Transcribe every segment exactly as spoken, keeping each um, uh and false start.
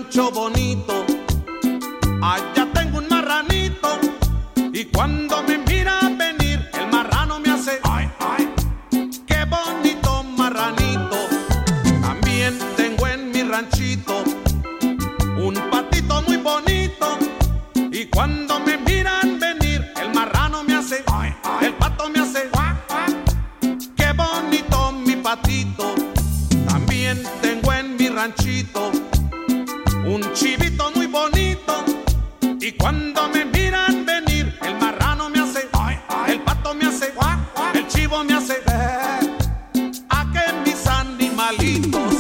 rancho bonito, allá tengo un marranito, y cuando me mira venir, el marrano me hace ay, ay, qué bonito marranito. También tengo en mi ranchito un patito muy bonito, y cuando me miran venir, el marrano me hace ay, ay, el pato me hace qué bonito mi patito. También tengo en mi ranchito un chivito muy bonito, y cuando me miran venir, el marrano me hace ay, ay, el pato me hace el chivo me hace a que mis animalitos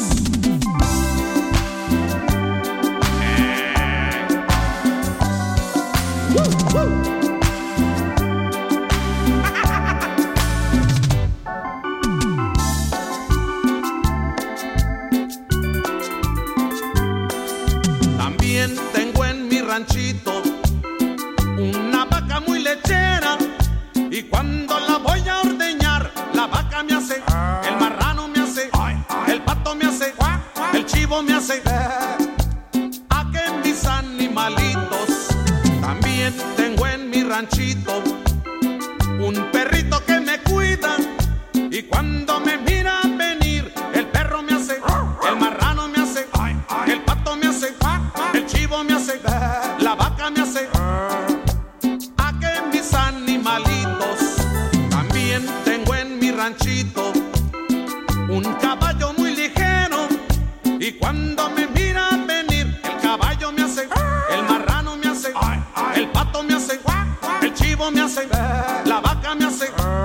eh. uh, uh. También tengo en mi ranchito una vaca muy lechera, y cuando la voy a ordeñar, la vaca me hace, el marrano me hace, el pato me hace, el chivo me hace a que mis animalitos. También tengo en mi ranchito un perrito que me cuida, y cuando me mira venir, el perro me hace, el marrano me hace, el pato me hace, el chivo me hace, la vaca me hace a que mis animalitos. También tengo en mi ranchito un caballo muy ligero, y cuando me mira venir, el caballo me hace, el marrano me hace, el pato me hace, el chivo me hace, la vaca me hace